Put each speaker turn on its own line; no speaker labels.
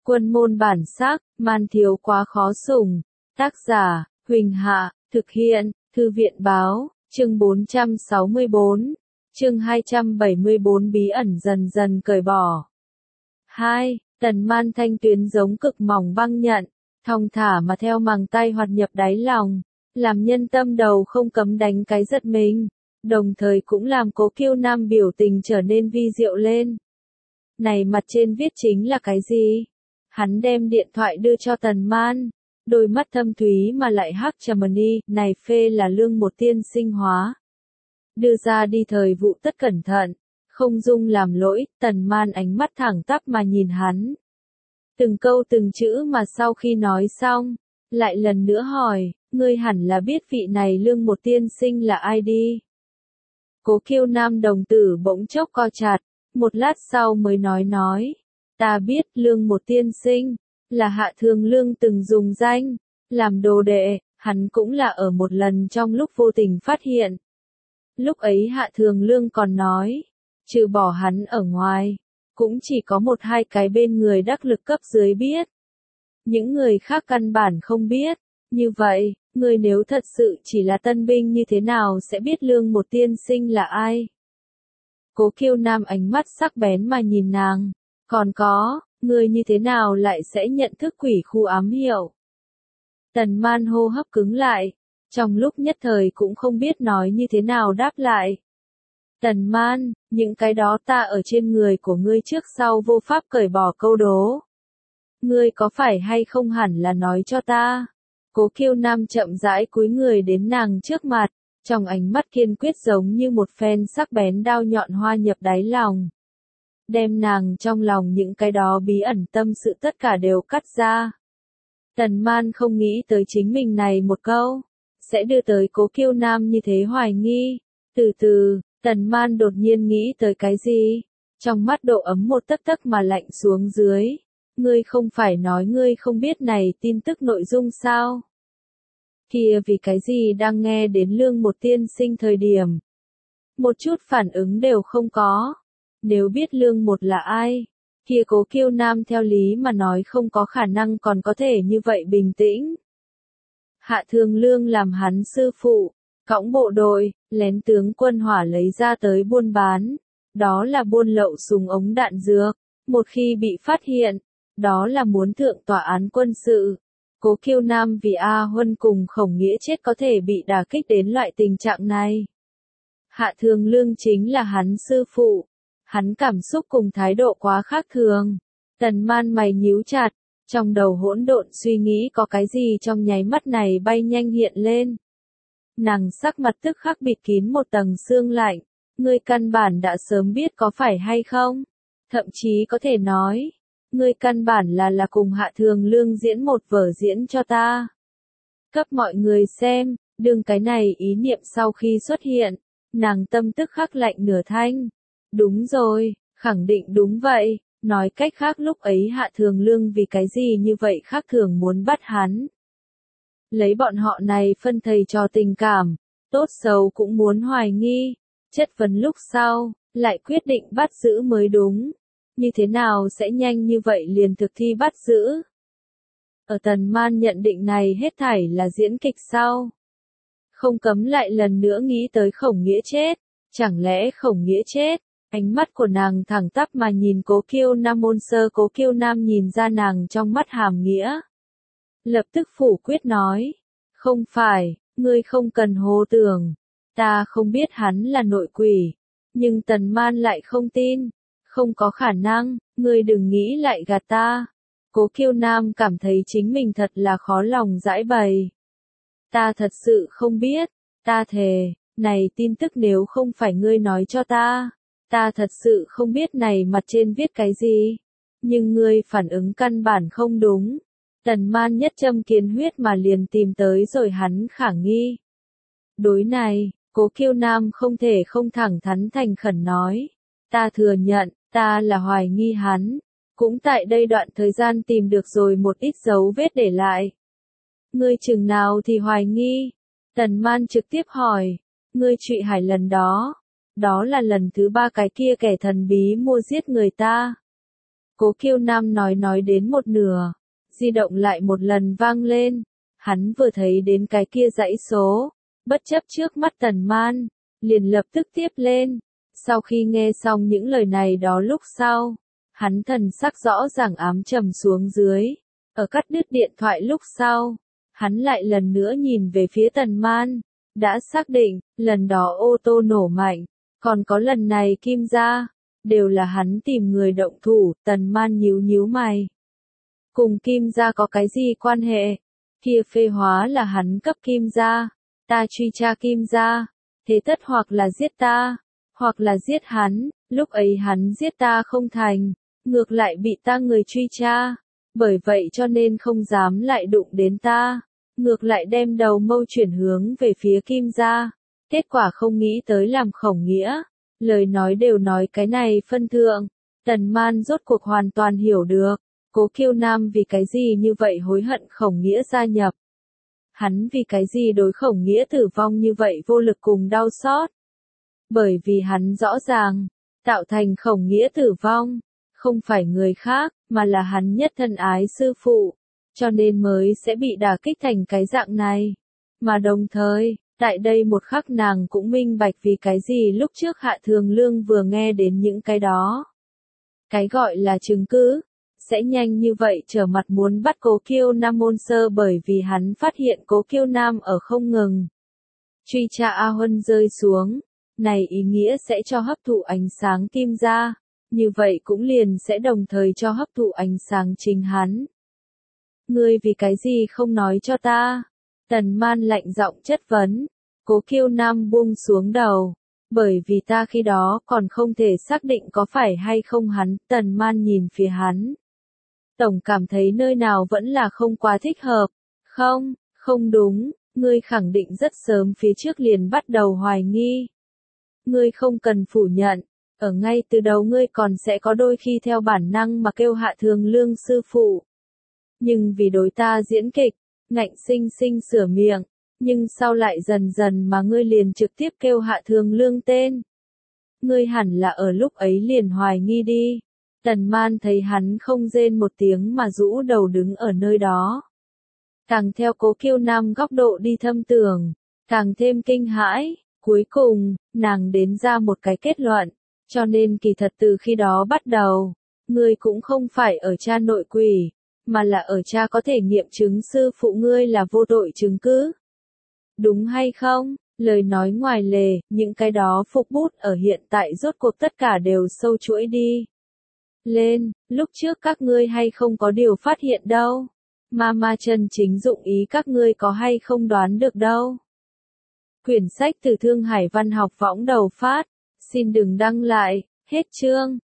Quân môn bản sắc, man thiếu quá khó sủng. Tác giả, Huỳnh Hạ, thực hiện, Thư viện báo, chương 464, chương 274 bí ẩn dần dần cởi bỏ. 2. Tần Man thanh tuyến giống cực mỏng băng nhận, thong thả mà theo màng tay hoạt nhập đáy lòng, làm nhân tâm đầu không cấm đánh cái giật mình, đồng thời cũng làm Cố Kiêu Nam biểu tình trở nên vi diệu lên. Này mặt trên viết chính là cái gì? Hắn đem điện thoại đưa cho Tần Man, đôi mắt thâm thúy mà lại hắc trầm ni, này phê là lương một tiên sinh hóa. Đưa ra đi thời vụ tất cẩn thận, không dung làm lỗi, Tần Man ánh mắt thẳng tắp mà nhìn hắn. Từng câu từng chữ mà sau khi nói xong, lại lần nữa hỏi, ngươi hẳn là biết vị này lương một tiên sinh là ai đi. Cố Kiêu Nam đồng tử bỗng chốc co chặt, một lát sau mới nói, ta biết lương một tiên sinh, là Hạ Thường Lương từng dùng danh, làm đồ đệ, hắn cũng là ở một lần trong lúc vô tình phát hiện. Lúc ấy Hạ Thường Lương còn nói, trừ bỏ hắn ở ngoài, cũng chỉ có một hai cái bên người đắc lực cấp dưới biết. Những người khác căn bản không biết, như vậy, người nếu thật sự chỉ là tân binh như thế nào sẽ biết lương một tiên sinh là ai? Cố Kiêu Nam ánh mắt sắc bén mà nhìn nàng, còn có, người như thế nào lại sẽ nhận thức quỷ khu ám hiệu? Tần Man hô hấp cứng lại, trong lúc nhất thời cũng không biết nói như thế nào đáp lại. Tần Man, những cái đó ta ở trên người của ngươi trước sau vô pháp cởi bỏ câu đố. Ngươi có phải hay không hẳn là nói cho ta? Cố Kiêu Nam chậm rãi cúi người đến nàng trước mặt, trong ánh mắt kiên quyết giống như một phen sắc bén đao nhọn hoa nhập đáy lòng. Đem nàng trong lòng những cái đó bí ẩn tâm sự tất cả đều cắt ra. Tần Man không nghĩ tới chính mình này một câu, sẽ đưa tới Cố Kiêu Nam như thế hoài nghi. Từ từ, Tần Man đột nhiên nghĩ tới cái gì? Trong mắt độ ấm một tấc tấc mà lạnh xuống dưới. Ngươi không phải nói ngươi không biết này tin tức nội dung sao? Kia vì cái gì đang nghe đến lương một tiên sinh thời điểm? Một chút phản ứng đều không có. Nếu biết lương một là ai, kia Cố Kiêu Nam theo lý mà nói không có khả năng còn có thể như vậy bình tĩnh. Hạ Thường Lương làm hắn sư phụ, cõng bộ đội, lén tướng quân hỏa lấy ra tới buôn bán. Đó là buôn lậu súng ống đạn dược. Một khi bị phát hiện, đó là muốn thượng tòa án quân sự. Cố Kiêu Nam vì A Huân cùng Khổng Nghĩa chết có thể bị đả kích đến loại tình trạng này. Hạ Thường Lương chính là hắn sư phụ. Hắn cảm xúc cùng thái độ quá khác thường. Tần Man mày nhíu chặt, trong đầu hỗn độn suy nghĩ có cái gì trong nháy mắt này bay nhanh hiện lên. Nàng sắc mặt tức khắc bịt kín một tầng sương lạnh. Ngươi căn bản đã sớm biết có phải hay không? Thậm chí có thể nói, ngươi căn bản là cùng Hạ Thường Lương diễn một vở diễn cho ta. Cấp mọi người xem, đừng cái này ý niệm sau khi xuất hiện, nàng tâm tức khắc lạnh nửa thanh. Đúng rồi, khẳng định đúng vậy, nói cách khác lúc ấy Hạ Thường Lương vì cái gì như vậy khác thường muốn bắt hắn. Lấy bọn họ này phân thầy trò tình cảm, tốt xấu cũng muốn hoài nghi, chất vấn lúc sau, lại quyết định bắt giữ mới đúng. Như thế nào sẽ nhanh như vậy liền thực thi bắt giữ? Ở Tần Man nhận định này hết thảy là diễn kịch sau. Không cấm lại lần nữa nghĩ tới Khổng Nghĩa chết, chẳng lẽ Khổng Nghĩa chết? Ánh mắt của nàng thẳng tắp mà nhìn Cố Kiêu Nam môn sơ. Cố Kiêu Nam nhìn ra nàng trong mắt hàm nghĩa. Lập tức phủ quyết nói, không phải, ngươi không cần hồ tưởng, ta không biết hắn là nội quỷ, nhưng Tần Man lại không tin, không có khả năng, ngươi đừng nghĩ lại gạt ta. Cố Kiêu Nam cảm thấy chính mình thật là khó lòng giải bày. Ta thật sự không biết, ta thề, này tin tức nếu không phải ngươi nói cho ta thật sự không biết này mặt trên viết cái gì, nhưng ngươi phản ứng căn bản không đúng. Tần Man nhất châm kiến huyết mà liền tìm tới rồi hắn khả nghi. Đối này, Cố Kiêu Nam không thể không thẳng thắn thành khẩn nói. Ta thừa nhận, ta là hoài nghi hắn. Cũng tại đây đoạn thời gian tìm được rồi một ít dấu vết để lại. Ngươi chừng nào thì hoài nghi? Tần Man trực tiếp hỏi. Ngươi Trụy Hải lần đó. Đó là lần thứ 3 cái kia kẻ thần bí mua giết người ta. Cố Kiêu Nam nói đến một nửa, di động lại một lần vang lên, hắn vừa thấy đến cái kia dãy số, bất chấp trước mắt Tần Man, liền lập tức tiếp lên. Sau khi nghe xong những lời này đó lúc sau, hắn thần sắc rõ ràng ám trầm xuống dưới, ở cắt đứt điện thoại lúc sau, hắn lại lần nữa nhìn về phía Tần Man, đã xác định, lần đó ô tô nổ mạnh, còn có lần này Kim gia, đều là hắn tìm người động thủ. Tần Man nhíu mày. Cùng Kim gia có cái gì quan hệ? Kia phê hóa là hắn cấp Kim gia, ta truy tra Kim gia, thế tất hoặc là giết ta, hoặc là giết hắn, lúc ấy hắn giết ta không thành, ngược lại bị ta người truy tra, bởi vậy cho nên không dám lại đụng đến ta, ngược lại đem đầu mâu chuyển hướng về phía Kim gia, kết quả không nghĩ tới làm Khổng Nghĩa, lời nói đều nói cái này phân thượng, Tần Man rốt cuộc hoàn toàn hiểu được, Cố Kiêu Nam vì cái gì như vậy hối hận Khổng Nghĩa gia nhập. Hắn vì cái gì đối Khổng Nghĩa tử vong như vậy vô lực cùng đau xót. Bởi vì hắn rõ ràng, tạo thành Khổng Nghĩa tử vong, không phải người khác, mà là hắn nhất thân ái sư phụ, cho nên mới sẽ bị đả kích thành cái dạng này. Mà đồng thời, tại đây một khắc nàng cũng minh bạch vì cái gì lúc trước Hạ Thường Lương vừa nghe đến những cái đó. Cái gọi là chứng cứ, sẽ nhanh như vậy trở mặt muốn bắt Cố Kiêu Nam môn sơ bởi vì hắn phát hiện Cố Kiêu Nam ở không ngừng. Truy tra A Huân rơi xuống, này ý nghĩa sẽ cho hấp thụ ánh sáng Kim gia, như vậy cũng liền sẽ đồng thời cho hấp thụ ánh sáng chính hắn. Ngươi vì cái gì không nói cho ta? Tần Man lạnh giọng chất vấn, Cố Kiêu Nam buông xuống đầu, bởi vì ta khi đó còn không thể xác định có phải hay không hắn. Tần Man nhìn phía hắn, tổng cảm thấy nơi nào vẫn là không quá thích hợp. Không đúng, ngươi khẳng định rất sớm phía trước liền bắt đầu hoài nghi. Ngươi không cần phủ nhận, ở ngay từ đầu ngươi còn sẽ có đôi khi theo bản năng mà kêu Hạ Thường Lương sư phụ. Nhưng vì đối ta diễn kịch, ngạnh sinh sinh sửa miệng, nhưng sau lại dần dần mà ngươi liền trực tiếp kêu Hạ Thường Lương tên. Ngươi hẳn là ở lúc ấy liền hoài nghi đi. Tần Man thấy hắn không rên một tiếng mà rũ đầu đứng ở nơi đó. Càng theo Cố Kiêu Nam góc độ đi thâm tưởng, càng thêm kinh hãi, cuối cùng, nàng đến ra một cái kết luận, cho nên kỳ thật từ khi đó bắt đầu, ngươi cũng không phải ở cha nội quỷ, mà là ở cha có thể nghiệm chứng sư phụ ngươi là vô tội chứng cứ. Đúng hay không? Lời nói ngoài lề, những cái đó phục bút ở hiện tại rốt cuộc tất cả đều sâu chuỗi đi lên, lúc trước các ngươi hay không có điều phát hiện đâu. Mama chân chính dụng ý các ngươi có hay không đoán được đâu. Quyển sách từ Thương Hải Văn học võng đầu phát, xin đừng đăng lại, hết chương.